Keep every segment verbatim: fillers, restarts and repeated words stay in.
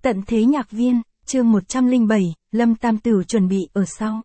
Tận thế nhạc viên, chương một trăm lẻ bảy, Lâm Tam Tửu chuẩn bị ở sau.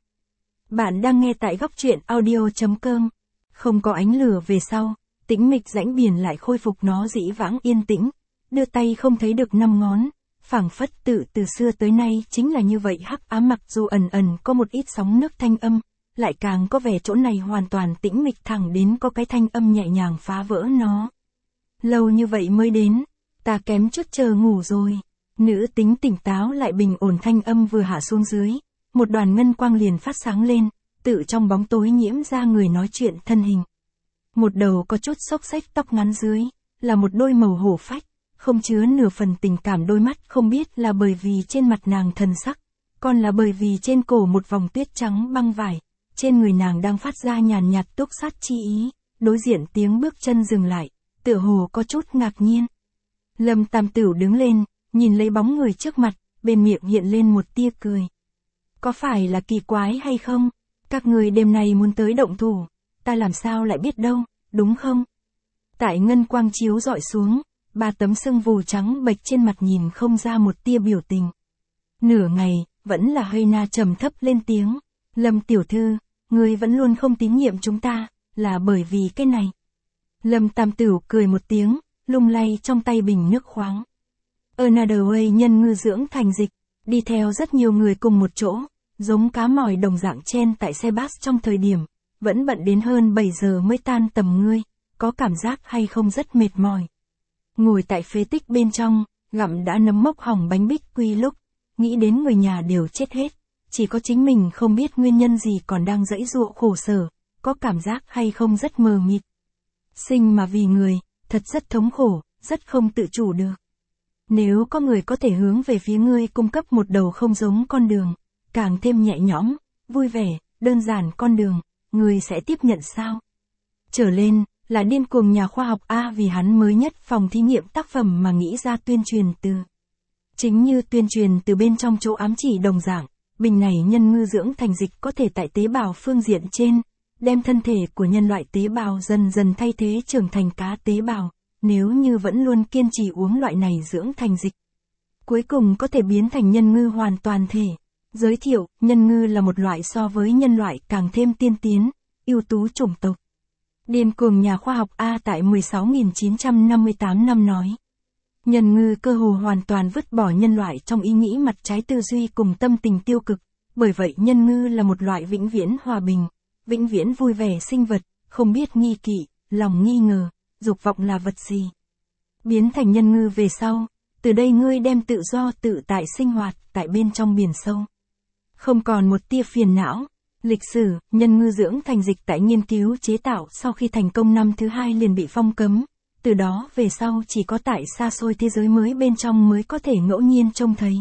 Bạn đang nghe tại góc truyện audio chấm com. Không có ánh lửa về sau, tĩnh mịch rãnh biển lại khôi phục nó dĩ vãng yên tĩnh, đưa tay không thấy được năm ngón, phảng phất tự từ xưa tới nay chính là như vậy hắc ám, mặc dù ẩn ẩn có một ít sóng nước thanh âm, lại càng có vẻ chỗ này hoàn toàn tĩnh mịch thẳng đến có cái thanh âm nhẹ nhàng phá vỡ nó. Lâu như vậy mới đến, ta kém chút chờ ngủ rồi. Nữ tính tỉnh táo lại bình ổn thanh âm vừa hạ xuống dưới, một đoàn ngân quang liền phát sáng lên, tự trong bóng tối nhiễm ra người nói chuyện thân hình. Một đầu có chút xốc xếch tóc ngắn dưới, là một đôi màu hổ phách, không chứa nửa phần tình cảm đôi mắt, không biết là bởi vì trên mặt nàng thần sắc, còn là bởi vì trên cổ một vòng tuyết trắng băng vải, trên người nàng đang phát ra nhàn nhạt túc sát chi ý, đối diện tiếng bước chân dừng lại, tựa hồ có chút ngạc nhiên. Lâm Tam Tửu đứng lên, nhìn lấy bóng người trước mặt, bên miệng hiện lên một tia cười. Có phải là kỳ quái hay không? Các người đêm nay muốn tới động thủ, ta làm sao lại biết đâu, đúng không? Tại ngân quang chiếu dọi xuống, ba tấm sưng vù trắng bệch trên mặt nhìn không ra một tia biểu tình. Nửa ngày, vẫn là hơi na trầm thấp lên tiếng. Lâm tiểu thư, người vẫn luôn không tín nhiệm chúng ta, là bởi vì cái này. Lâm Tam Tửu cười một tiếng, lung lay trong tay bình nước khoáng. Another Way nhân ngư dưỡng thành dịch, đi theo rất nhiều người cùng một chỗ, giống cá mòi đồng dạng chen tại xe bus trong thời điểm, vẫn bận đến hơn bảy giờ mới tan tầm. Ngươi, có cảm giác hay không rất mệt mỏi? Ngồi tại phế tích bên trong, gặm đã nấm mốc hỏng bánh bích quy lúc, nghĩ đến người nhà đều chết hết, chỉ có chính mình không biết nguyên nhân gì còn đang dãy dụa khổ sở, có cảm giác hay không rất mờ mịt. Sinh mà vì người, thật rất thống khổ, rất không tự chủ được. Nếu có người có thể hướng về phía ngươi cung cấp một đầu không giống con đường, càng thêm nhẹ nhõm, vui vẻ, đơn giản con đường, ngươi sẽ tiếp nhận sao? Trở lên, là điên cuồng nhà khoa học A vì hắn mới nhất phòng thí nghiệm tác phẩm mà nghĩ ra tuyên truyền từ. Chính như tuyên truyền từ bên trong chỗ ám chỉ đồng dạng, bình này nhân ngư dưỡng thành dịch có thể tại tế bào phương diện trên, đem thân thể của nhân loại tế bào dần dần thay thế trưởng thành cá tế bào. Nếu như vẫn luôn kiên trì uống loại này dưỡng thành dịch, cuối cùng có thể biến thành nhân ngư hoàn toàn thể. Giới thiệu, nhân ngư là một loại so với nhân loại càng thêm tiên tiến, ưu tú chủng tộc. Điên cuồng nhà khoa học A tại mười sáu nghìn chín trăm năm mươi tám năm nói. Nhân ngư cơ hồ hoàn toàn vứt bỏ nhân loại trong ý nghĩ mặt trái tư duy cùng tâm tình tiêu cực, bởi vậy nhân ngư là một loại vĩnh viễn hòa bình, vĩnh viễn vui vẻ sinh vật, không biết nghi kỵ, lòng nghi ngờ. Dục vọng là vật gì? Biến thành nhân ngư về sau, từ đây ngươi đem tự do tự tại sinh hoạt tại bên trong biển sâu. Không còn một tia phiền não. Lịch sử, nhân ngư dưỡng thành dịch tại nghiên cứu chế tạo sau khi thành công năm thứ hai liền bị phong cấm. Từ đó về sau chỉ có tại xa xôi thế giới mới bên trong mới có thể ngẫu nhiên trông thấy.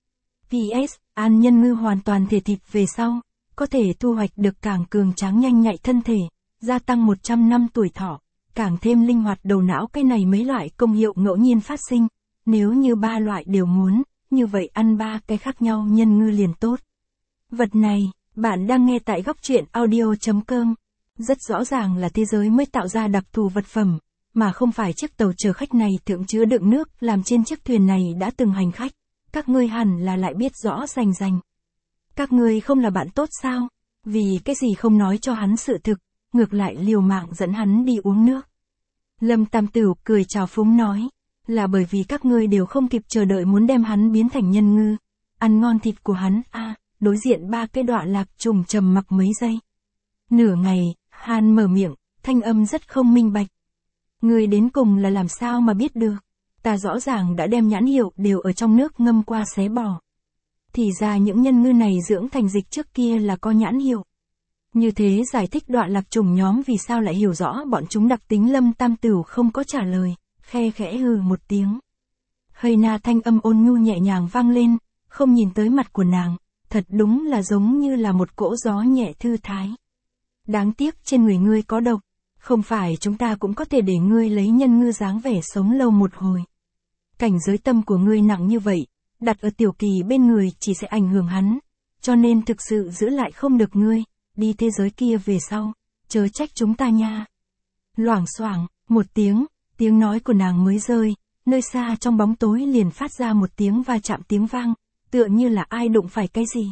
pê ét, ăn nhân ngư hoàn toàn thể thịt về sau, có thể thu hoạch được càng cường tráng nhanh nhạy thân thể, gia tăng một trăm năm tuổi thọ. Càng thêm linh hoạt đầu não. Cái này mấy loại công hiệu ngẫu nhiên phát sinh, nếu như ba loại đều muốn, như vậy ăn ba cái khác nhau nhân ngư liền tốt. Vật này, bạn đang nghe tại góc truyện audio chấm com. Rất rõ ràng là thế giới mới tạo ra đặc thù vật phẩm, mà không phải chiếc tàu chở khách này thượng chứa đựng nước làm trên chiếc thuyền này đã từng hành khách. Các ngươi hẳn là lại biết rõ rành rành. Các ngươi không là bạn tốt sao? Vì cái gì không nói cho hắn sự thực, ngược lại liều mạng dẫn hắn đi uống nước. Lâm Tam Tửu cười trào phúng nói, là bởi vì các ngươi đều không kịp chờ đợi muốn đem hắn biến thành nhân ngư, ăn ngon thịt của hắn. A, à, đối diện ba cái đọa lạc trùng trầm mặc mấy giây. Nửa ngày, Han mở miệng, thanh âm rất không minh bạch. Ngươi đến cùng là làm sao mà biết được? Ta rõ ràng đã đem nhãn hiệu đều ở trong nước ngâm qua xé bỏ. Thì ra những nhân ngư này dưỡng thành dịch trước kia là có nhãn hiệu. Như thế giải thích đọa lạc trùng nhóm vì sao lại hiểu rõ bọn chúng đặc tính. Lâm Tam Tửu không có trả lời, khe khẽ hừ một tiếng. Hơi na thanh âm ôn nhu nhẹ nhàng vang lên, không nhìn tới mặt của nàng, thật đúng là giống như là một cỗ gió nhẹ thư thái. Đáng tiếc trên người ngươi có độc, không phải chúng ta cũng có thể để ngươi lấy nhân ngư dáng vẻ sống lâu một hồi. Cảnh giới tâm của ngươi nặng như vậy, đặt ở tiểu kỳ bên người chỉ sẽ ảnh hưởng hắn, cho nên thực sự giữ lại không được ngươi. Đi thế giới kia về sau, chớ trách chúng ta nha. Loảng xoảng, một tiếng, tiếng nói của nàng mới rơi, nơi xa trong bóng tối liền phát ra một tiếng va chạm tiếng vang, tựa như là ai đụng phải cái gì.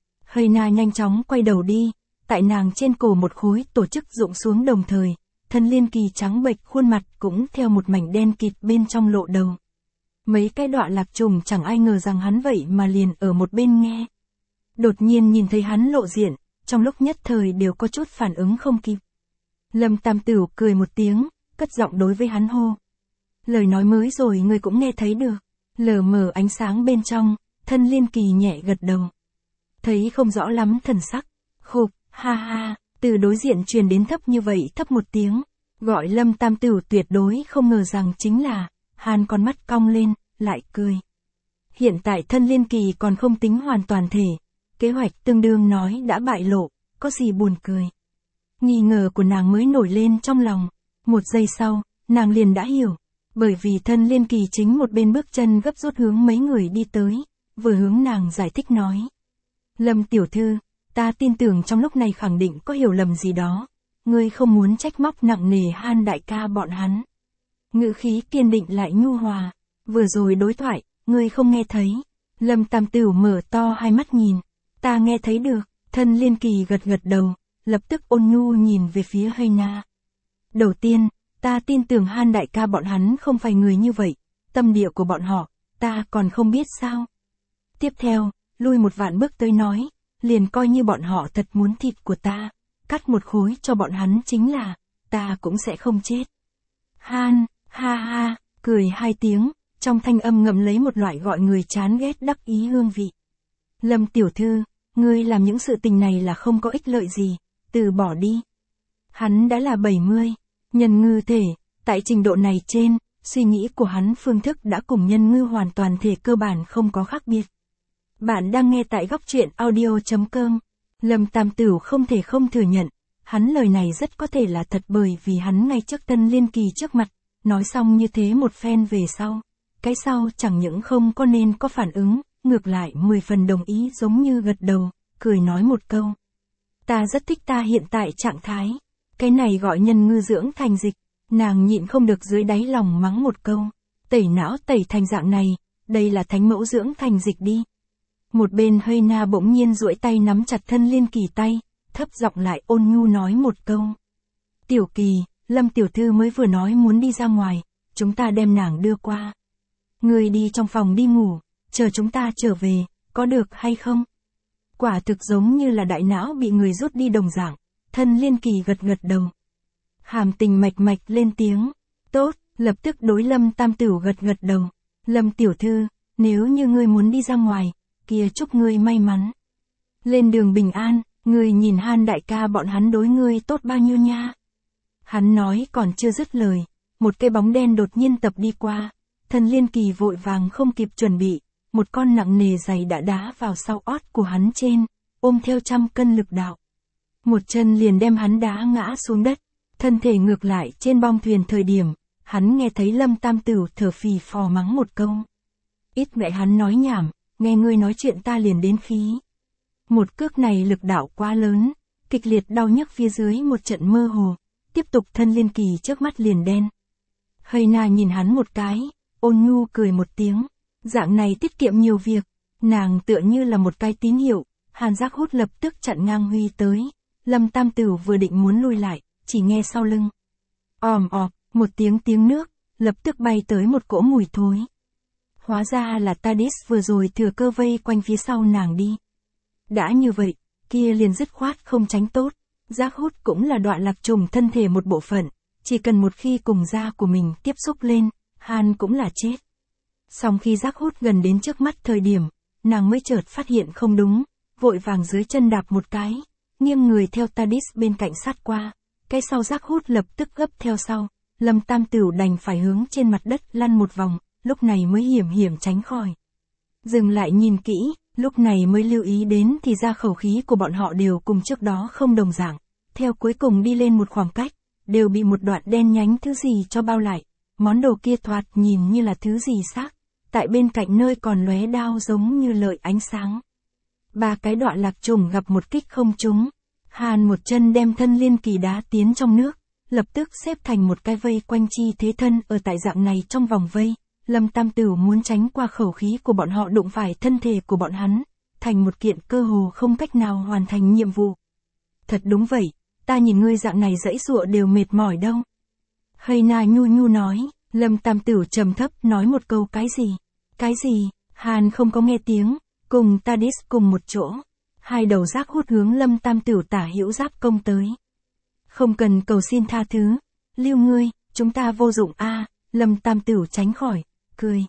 Heina nhanh chóng quay đầu đi, tại nàng trên cổ một khối tổ chức rụng xuống đồng thời, Thân Liên Kỳ trắng bệch khuôn mặt cũng theo một mảnh đen kịt bên trong lộ đầu. Mấy cái đọa lạc trùng chẳng ai ngờ rằng hắn vậy mà liền ở một bên nghe. Đột nhiên nhìn thấy hắn lộ diện, trong lúc nhất thời đều có chút phản ứng không kịp. Lâm Tam Tửu cười một tiếng, cất giọng đối với hắn hô. Lời nói mới rồi ngươi cũng nghe thấy được. Lờ mờ ánh sáng bên trong, Thân Liên Kỳ nhẹ gật đầu. Thấy không rõ lắm thần sắc. Khục, ha ha, từ đối diện truyền đến thấp như vậy thấp một tiếng. Gọi Lâm Tam Tửu tuyệt đối không ngờ rằng chính là, Hàn con mắt cong lên, lại cười. Hiện tại Thân Liên Kỳ còn không tính hoàn toàn thể. Kế hoạch tương đương nói đã bại lộ, có gì buồn cười. Nghi ngờ của nàng mới nổi lên trong lòng. Một giây sau, nàng liền đã hiểu. Bởi vì Thân Liên Kỳ chính một bên bước chân gấp rút hướng mấy người đi tới, vừa hướng nàng giải thích nói. Lâm tiểu thư, ta tin tưởng trong lúc này khẳng định có hiểu lầm gì đó. Ngươi không muốn trách móc nặng nề Han đại ca bọn hắn. Ngữ khí kiên định lại nhu hòa. Vừa rồi đối thoại, ngươi không nghe thấy. Lâm Tam Tửu mở to hai mắt nhìn. Ta nghe thấy được. Thân Liên Kỳ gật gật đầu, lập tức ôn nhu nhìn về phía Heina. Đầu tiên, ta tin tưởng Han đại ca bọn hắn không phải người như vậy. Tâm địa của bọn họ, ta còn không biết sao. Tiếp theo, lui một vạn bước tới nói, liền coi như bọn họ thật muốn thịt của ta. Cắt một khối cho bọn hắn chính là, ta cũng sẽ không chết. Han, ha ha, cười hai tiếng, trong thanh âm ngậm lấy một loại gọi người chán ghét đắc ý hương vị. Lâm tiểu thư, ngươi làm những sự tình này là không có ích lợi gì, từ bỏ đi. Hắn đã là bảy mươi, nhân ngư thể, tại trình độ này trên, suy nghĩ của hắn phương thức đã cùng nhân ngư hoàn toàn thể cơ bản không có khác biệt. Bạn đang nghe tại góc truyện audio chấm com. Lâm Tam Tửu không thể không thừa nhận, hắn lời này rất có thể là thật bởi vì hắn ngay trước Thân Liên Kỳ trước mặt, nói xong như thế một phen về sau. Cái sau chẳng những không có nên có phản ứng, ngược lại mười phần đồng ý giống như gật đầu, cười nói một câu. Ta rất thích ta hiện tại trạng thái, cái này gọi nhân ngư dưỡng thành dịch, nàng nhịn không được dưới đáy lòng mắng một câu. Tẩy não tẩy thành dạng này, đây là thánh mẫu dưỡng thành dịch đi. Một bên Heina bỗng nhiên duỗi tay nắm chặt Thân Liên Kỳ tay, thấp giọng lại ôn nhu nói một câu. Tiểu Kỳ, Lâm tiểu thư mới vừa nói muốn đi ra ngoài, chúng ta đem nàng đưa qua. Ngươi đi trong phòng đi ngủ, chờ chúng ta trở về, có được hay không? Quả thực giống như là đại não bị người rút đi đồng dạng. Thân Liên Kỳ gật gật đầu. Hàm Tình mạch mạch lên tiếng. Tốt, lập tức đối Lâm Tam Tửu gật gật đầu. Lâm tiểu thư, nếu như ngươi muốn đi ra ngoài, kia chúc ngươi may mắn. Lên đường bình an, ngươi nhìn Han đại ca bọn hắn đối ngươi tốt bao nhiêu nha. Hắn nói còn chưa dứt lời, một cái bóng đen đột nhiên tập đi qua. Thân Liên Kỳ vội vàng không kịp chuẩn bị, một con nặng nề giày đã đá vào sau ót của hắn trên, ôm theo trăm cân lực đạo. Một chân liền đem hắn đá ngã xuống đất, thân thể ngược lại trên bong thuyền thời điểm, hắn nghe thấy Lâm Tam Tửu thở phì phò mắng một câu. Ít ngại hắn nói nhảm, nghe ngươi nói chuyện ta liền đến khí. Một cước này lực đạo quá lớn, kịch liệt đau nhức phía dưới một trận mơ hồ, tiếp tục Thân Liên Kỳ trước mắt liền đen. Heina nhìn hắn một cái, ôn nhu cười một tiếng, dạng này tiết kiệm nhiều việc, nàng tựa như là một cái tín hiệu, Hàn Giác Hút lập tức chặn ngang Huy tới, Lâm Tam Tửu vừa định muốn lui lại, chỉ nghe sau lưng. Òm ọp, một tiếng tiếng nước, lập tức bay tới một cỗ mùi thối. Hóa ra là Tadis vừa rồi thừa cơ vây quanh phía sau nàng đi. Đã như vậy, kia liền dứt khoát không tránh tốt, Giác Hút cũng là đoạn lạc trùng thân thể một bộ phận, chỉ cần một khi cùng da của mình tiếp xúc lên, Hàn cũng là chết. Song khi Giác Hút gần đến trước mắt thời điểm, nàng mới chợt phát hiện không đúng, vội vàng dưới chân đạp một cái, nghiêng người theo Tadis bên cạnh sát qua, cái sau Giác Hút lập tức gấp theo sau, Lâm Tam Tửu đành phải hướng trên mặt đất lăn một vòng, lúc này mới hiểm hiểm tránh khỏi. Dừng lại nhìn kỹ, lúc này mới lưu ý đến thì ra khẩu khí của bọn họ đều cùng trước đó không đồng dạng, theo cuối cùng đi lên một khoảng cách, đều bị một đoạn đen nhánh thứ gì cho bao lại, món đồ kia thoạt nhìn như là thứ gì xác, tại bên cạnh nơi còn lóe đao giống như lợi ánh sáng. Ba cái đoạn lạc trùng gặp một kích không trúng, Hàn một chân đem Thân Liên Kỳ đá tiến trong nước, lập tức xếp thành một cái vây quanh chi thế thân ở tại dạng này trong vòng vây, Lâm Tam Tửu muốn tránh qua khẩu khí của bọn họ đụng phải thân thể của bọn hắn, thành một kiện cơ hồ không cách nào hoàn thành nhiệm vụ. Thật đúng vậy, ta nhìn ngươi dạng này dãy dụa đều mệt mỏi đâu. Hay Na nhu nhu nói, Lâm Tam Tửu trầm thấp nói một câu cái gì? Cái gì? Hàn không có nghe tiếng, cùng Tadis cùng một chỗ. Hai đầu rác hút hướng Lâm Tam Tửu tả hữu giáp công tới. Không cần cầu xin tha thứ, lưu ngươi, chúng ta vô dụng a. À, Lâm Tam Tửu tránh khỏi, cười.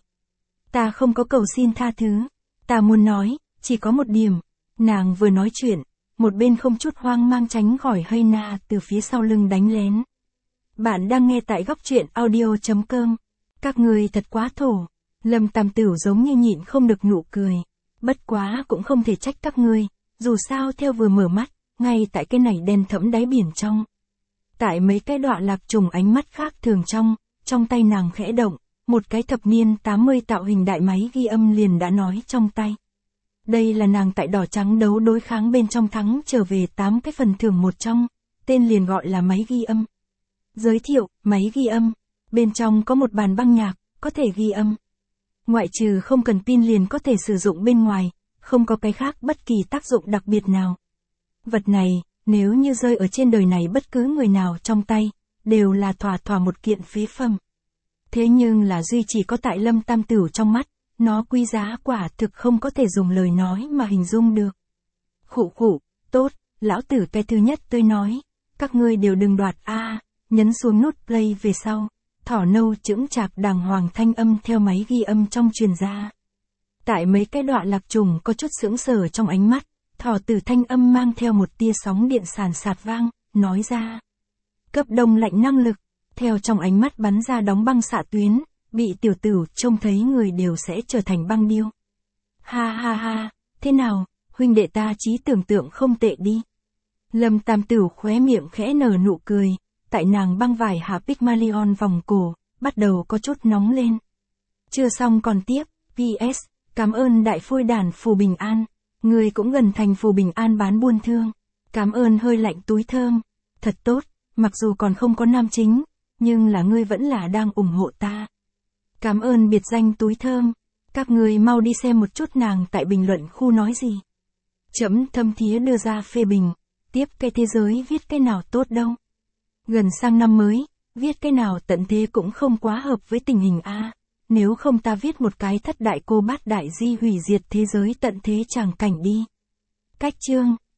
Ta không có cầu xin tha thứ, ta muốn nói, chỉ có một điểm. Nàng vừa nói chuyện, một bên không chút hoang mang tránh khỏi Hay Na từ phía sau lưng đánh lén. Bạn đang nghe tại góc truyện audio chấm com. Các người thật quá thổ. Lâm Tam Tửu giống như nhịn không được nụ cười. Bất quá cũng không thể trách các ngươi, dù sao theo vừa mở mắt, ngay tại cái này đen thẫm đáy biển trong. Tại mấy cái đọa lạc trùng ánh mắt khác thường trong, trong tay nàng khẽ động, một cái thập niên tám mươi tạo hình đại máy ghi âm liền đã nói trong tay. Đây là nàng tại đỏ trắng đấu đối kháng bên trong thắng trở về tám cái phần thưởng một trong, tên liền gọi là máy ghi âm. Giới thiệu, máy ghi âm, bên trong có một bàn băng nhạc, có thể ghi âm. Ngoại trừ không cần pin liền có thể sử dụng bên ngoài, không có cái khác bất kỳ tác dụng đặc biệt nào. Vật này, nếu như rơi ở trên đời này bất cứ người nào trong tay, đều là thỏa thỏa một kiện phế phẩm. Thế nhưng là duy chỉ có tại Lâm Tam Tửu trong mắt, nó quý giá quả thực không có thể dùng lời nói mà hình dung được. Khụ khụ, tốt, lão tử cái thứ nhất tôi nói, các ngươi đều đừng đoạt a. À, nhấn xuống nút play về sau, thỏ nâu chững chạc đàng hoàng thanh âm theo máy ghi âm trong truyền ra. Tại mấy cái đọa lạc trùng có chút sững sờ trong ánh mắt, thỏ tử thanh âm mang theo một tia sóng điện sàn sạt vang, nói ra. Cấp đông lạnh năng lực, theo trong ánh mắt bắn ra đóng băng xạ tuyến, bị tiểu tử trông thấy người đều sẽ trở thành băng điêu. Ha ha ha, thế nào, huynh đệ ta trí tưởng tượng không tệ đi. Lâm Tam Tửu khóe miệng khẽ nở nụ cười, tại nàng băng vải hạ Pygmalion vòng cổ, bắt đầu có chút nóng lên. Chưa xong còn tiếp, pê ét, cảm ơn đại phôi đàn Phù Bình An, người cũng gần thành Phù Bình An bán buôn thương. Cảm ơn hơi lạnh túi thơm, thật tốt, mặc dù còn không có nam chính, nhưng là ngươi vẫn là đang ủng hộ ta. Cảm ơn biệt danh túi thơm, các ngươi mau đi xem một chút nàng tại bình luận khu nói gì. Chấm thâm thía đưa ra phê bình, tiếp cái thế giới viết cái nào tốt đâu. Gần sang năm mới, viết cái nào tận thế cũng không quá hợp với tình hình a. Nếu không ta viết một cái thất đại cô bát đại di hủy diệt thế giới tận thế tràng cảnh đi. Cách chương